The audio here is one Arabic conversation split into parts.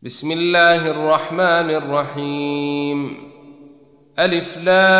بسم الله الرحمن الرحيم. ألف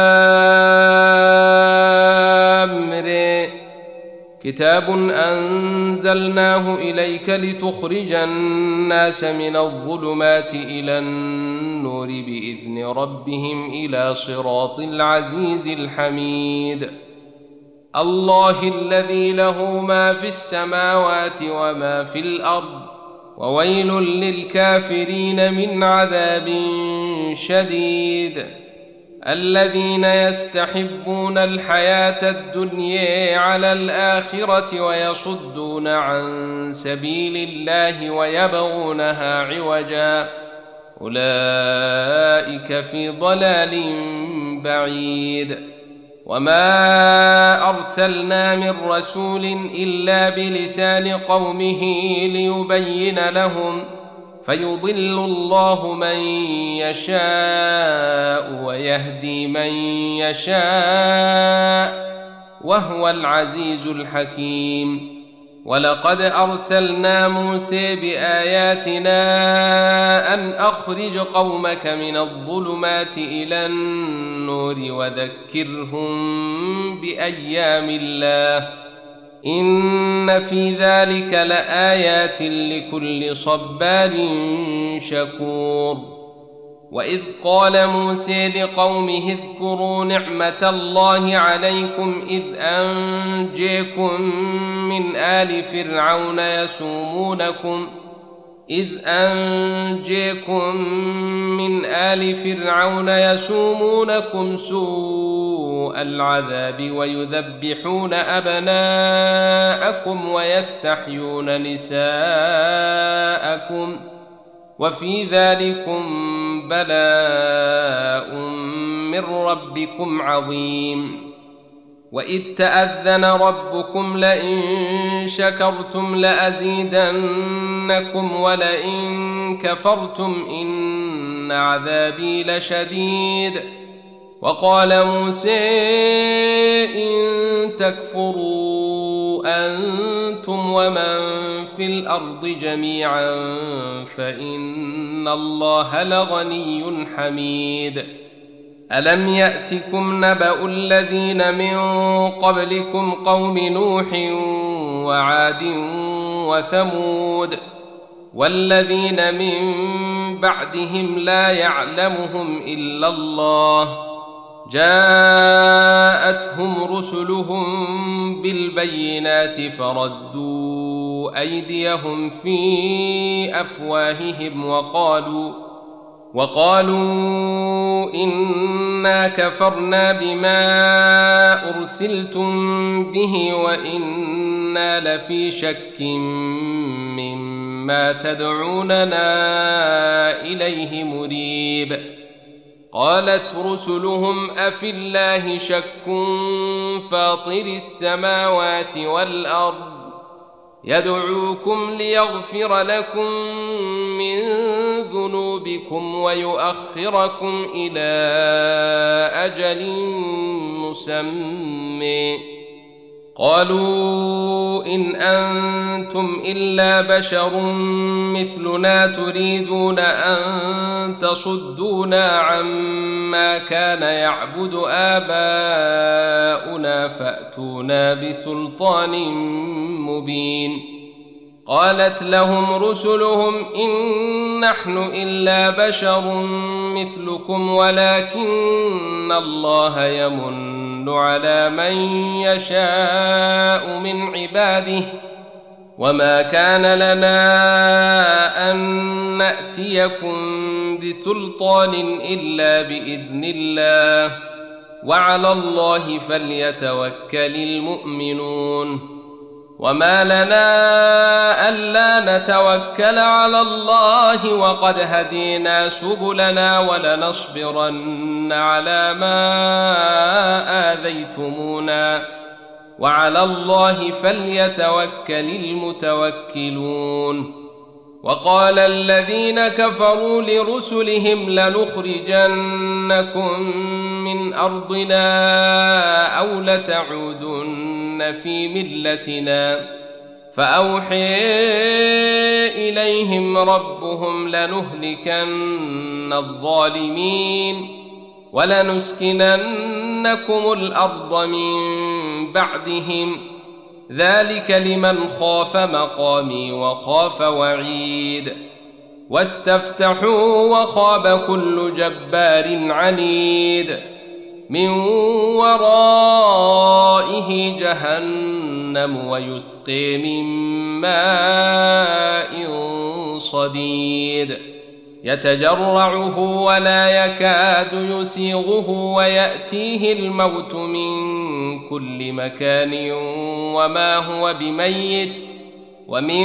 لام ر. كتاب أنزلناه إليك لتخرج الناس من الظلمات إلى النور بإذن ربهم إلى صراط العزيز الحميد. الله الذي له ما في السماوات وما في الأرض، وويل للكافرين من عذاب شديد. الذين يستحبون الحياة الدنيا على الآخرة ويصدون عن سبيل الله ويبغونها عوجا، أولئك في ضلال بعيد. وما أرسلنا من رسول إلا بلسان قومه ليبين لهم، فيضل الله من يشاء ويهدي من يشاء، وهو العزيز الحكيم. ولقد أرسلنا موسى بآياتنا أن أخرج قومك من الظلمات إلى النور وذكرهم بأيام الله، إن في ذلك لآيات لكل صبار شكور. وإذ قال موسى لقومه اذكروا نعمة الله عليكم إذ أنجيكم من آل فرعون يسومونكم سوء العذاب ويذبحون أبناءكم ويستحيون نساءكم، وفي ذلكم بلاء من ربكم عظيم. وإذ تأذن ربكم لئن شكرتم لأزيدنكم ولئن كفرتم إن عذابي لشديد. وقال موسى إن تكفروا أنتم ومن في الأرض جميعا فإن الله لغني حميد. ألم يأتكم نبأ الذين من قبلكم قوم نوح وعاد وثمود والذين من بعدهم لا يعلمهم إلا الله، جاءتهم رسلهم بالبينات فردوا أيديهم في أفواههم وقالوا إنا كفرنا بما أرسلتم به وإنا لفي شك مما تدعوننا إليه مريب. قالت رسلهم أفي الله شك فاطر السماوات والأرض يدعوكم ليغفر لكم من ذنوبكم ويؤخركم إلى أجل مسمى. قالوا إن أنتم إلا بشر مثلنا تريدون أن تصدونا عما كان يعبد آباؤنا فأتونا بسلطان مبين. قالت لهم رسلهم إن نحن إلا بشر مثلكم ولكن الله يمن على من يشاء من عباده، وما كان لنا أن نأتيكم بسلطان إلا بإذن الله، وعلى الله فليتوكل المؤمنون. وما لنا ألا نتوكل على الله وقد هدينا سبلنا ولنصبرن على ما آذيتمونا، وعلى الله فليتوكل المتوكلون. وقال الذين كفروا لرسلهم لنخرجنكم من أرضنا أو لتعودن في ملتنا، فأوحي إليهم ربهم لنهلكن الظالمين ولنسكننكم الأرض من بعدهم ذلك لمن خاف مقامي وخاف وعيد واستفتحوا وخاب كل جبار عنيد من ورائه جهنم ويسقي من ماء صديد يتجرعه ولا يكاد يسيغه ويأتيه الموت من كل مكان وما هو بميت ومن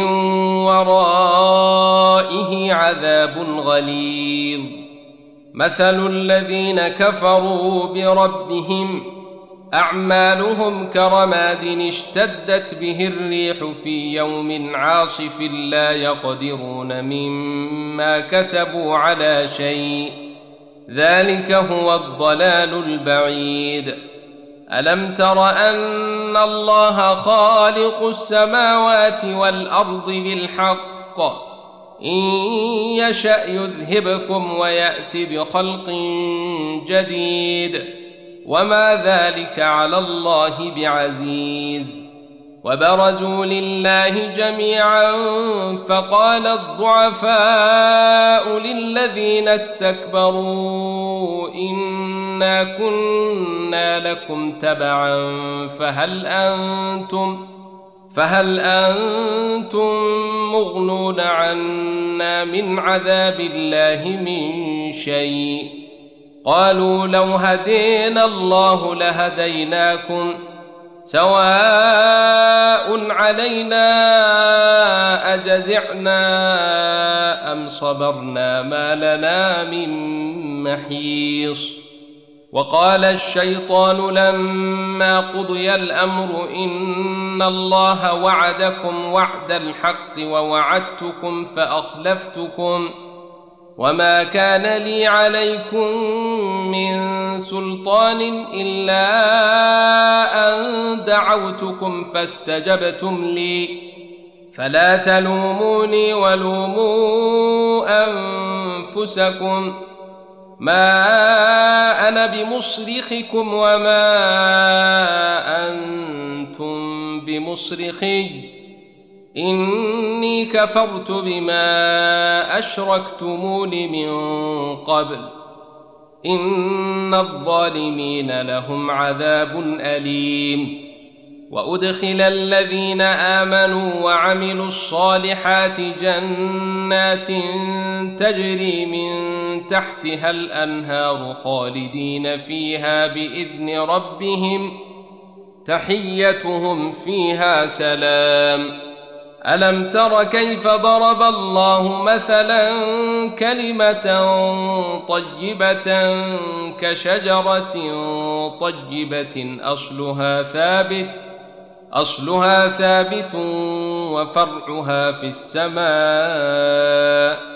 ورائه عذاب غليظ مثل الذين كفروا بربهم أعمالهم كرماد اشتدت به الريح في يوم عاصف لا يقدرون مما كسبوا على شيء ذلك هو الضلال البعيد ألم تر أن الله خالق السماوات والأرض بالحق إن يشأ يذهبكم ويأت بخلق جديد وما ذلك على الله بعزيز وبرزوا لله جميعا فقال الضعفاء للذين استكبروا إنا كنا لكم تبعا فهل أنتم مغنون عنا من عذاب الله من شيء قالوا لو هدينا الله لهديناكم سواء علينا أجزعنا أم صبرنا ما لنا من محيص وقال الشيطان لما قضي الأمر إن الله وعدكم وعد الحق ووعدتكم فأخلفتكم وما كان لي عليكم من سلطان إلا أن دعوتكم فاستجبتم لي فلا تلوموني ولوموا أنفسكم ما أنا بمصرخكم وما أنتم بمصرخي إني كفرت بما أشركتمون من قبل إن الظالمين لهم عذاب أليم وأدخل الذين آمنوا وعملوا الصالحات جنات تجري من تحتها الأنهار خالدين فيها بإذن ربهم تحيتهم فيها سلام ألم تر كيف ضرب الله مثلا كلمة طيبة كشجرة طيبة أصلها ثابت وفرعها في السماء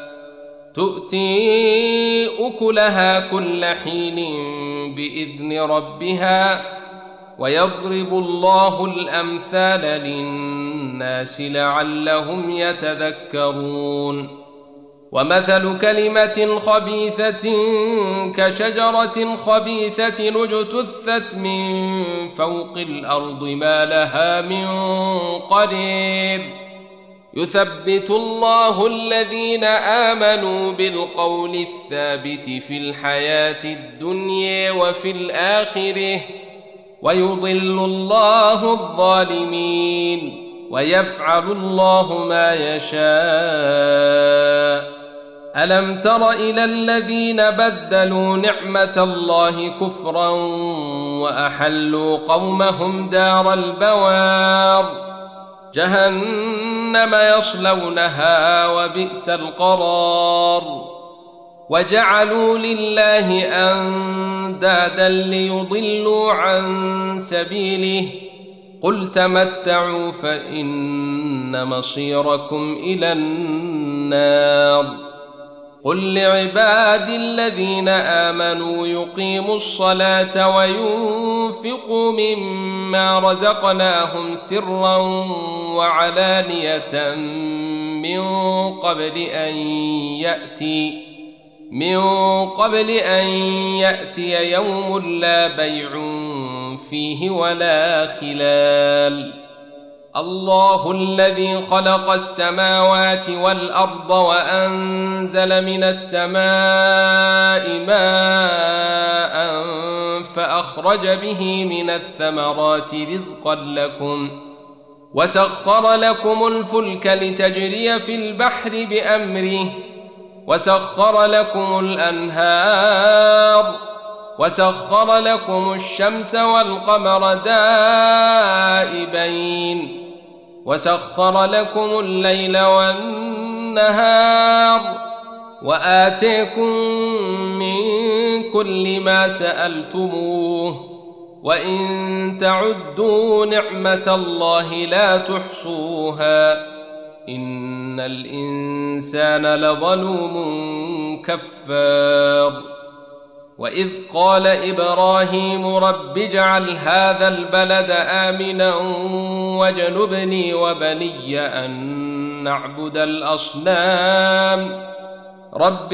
تؤتي أكلها كل حين بإذن ربها ويضرب الله الأمثال للناس لعلهم يتذكرون ومثل كلمة خبيثة كشجرة خبيثة اجتثت من فوق الأرض ما لها من قرير يثبت الله الذين آمنوا بالقول الثابت في الحياة الدنيا وفي الآخرة ويضل الله الظالمين ويفعل الله ما يشاء ألم تر إلى الذين بدلوا نعمة الله كفرا وأحلوا قومهم دار البوار جهنم يصلونها وبئس القرار وجعلوا لله أندادا ليضلوا عن سبيله قل تمتعوا فإن مصيركم إلى النار قل لعبادي الذين آمنوا يقيموا الصلاة وينفقوا مما رزقناهم سرا وعلانية من قبل أن يأتي يوم لا بيع فيه ولا خلال. الله الذي خلق السماوات والأرض وأنزل من السماء ماء فأخرج به من الثمرات رزقا لكم وسخر لكم الفلك لتجري في البحر بأمره وسخر لكم الأنهار وسخر لكم الشمس والقمر دائبين وسخر لكم الليل والنهار وآتيكم من كل ما سألتموه وإن تعدوا نعمة الله لا تحصوها إن الإنسان لظلوم كفار. وإذ قال إبراهيم رب اجعل هذا البلد آمنا واجنبني وبني أن نعبد الأصنام رب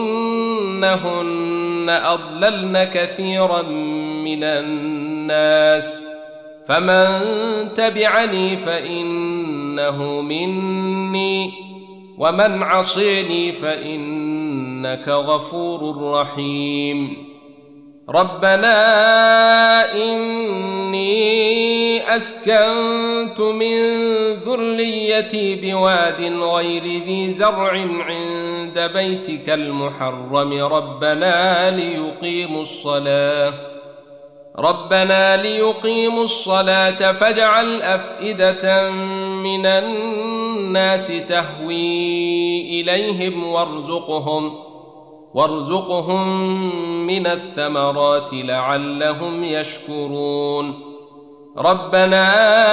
إنهن أضللن كثيرا من الناس فمن تبعني فإنه مني ومن عصيني فإنك غفور رحيم. ربنا إني أسكنت من ذريتي بواد غير ذي زرع عند بيتك المحرم ربنا ليقيموا الصلاة فاجعل أفئدة من الناس تهوي إليهم وارزقهم من الثمرات لعلهم يشكرون. ربنا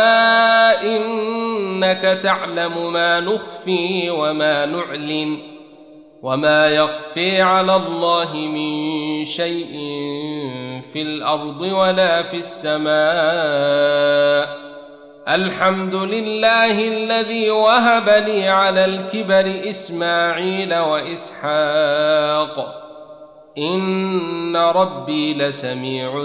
إنك تعلم ما نخفي وما نعلن وما يخفي على الله من شيء في الأرض ولا في السماء. الحمد لله الذي وهب لي على الكبر إسماعيل وإسحاق إن ربي لسميع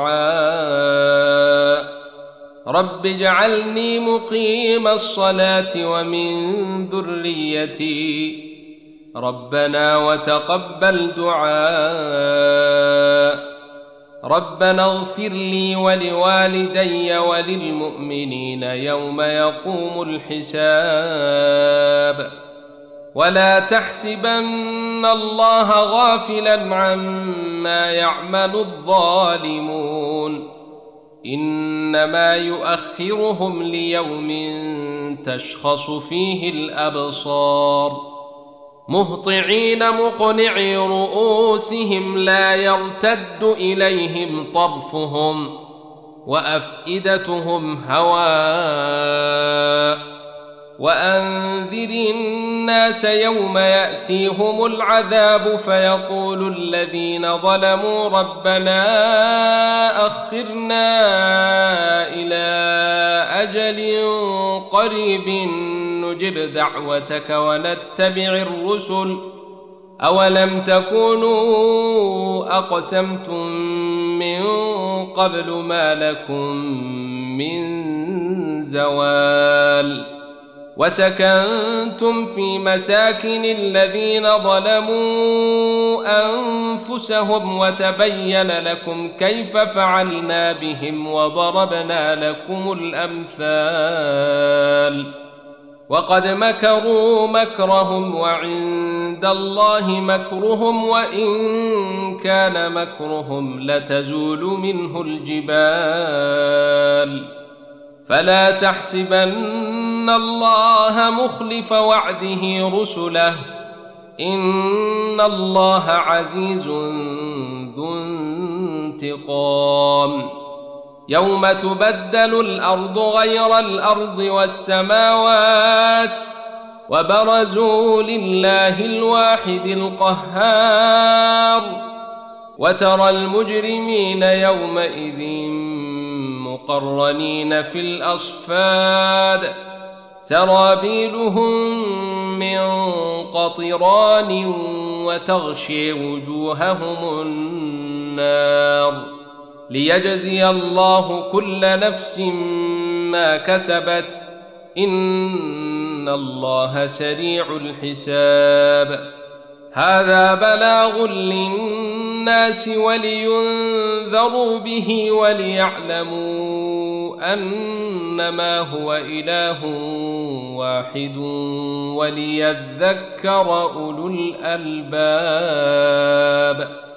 الدعاء. رب اجعلني مقيم الصلاة ومن ذريتي ربنا وتقبل دعاء. ربنا اغفر لي ولوالدي وللمؤمنين يوم يقوم الحساب. ولا تحسبن الله غافلا عما يعمل الظالمون إنما يؤخرهم ليوم تشخص فيه الأبصار مهطعين مقنعي رؤوسهم لا يرتد إليهم طرفهم وأفئدتهم هواء. وأنذر الناس يوم يأتيهم العذاب فيقول الذين ظلموا ربنا أخرنا إلى أجل قريب نجب دعوتك ونتبع الرسل أولم تكونوا أقسمتم من قبل ما لكم من زوال. وسكنتم في مساكن الذين ظلموا أنفسهم وتبين لكم كيف فعلنا بهم وضربنا لكم الأمثال. وقد مكروا مكرهم وعند الله مكرهم وإن كان مكرهم لتزول منه الجبال. فلا تحسبن الله مخلف وعده رسله إن الله عزيز ذو انتقام. يوم تبدل الأرض غير الأرض والسماوات وبرزوا لله الواحد القهار وترى المجرمين يومئذ مقرنين في الأصفاد سرابيلهم من قطران وتغشي وجوههم النار ليجزي الله كل نفس ما كسبت إن الله سريع الحساب. هذا بلاغ للناس ولينذروا به وليعلموا أنما هو إله واحد وليذكر أولو الألباب.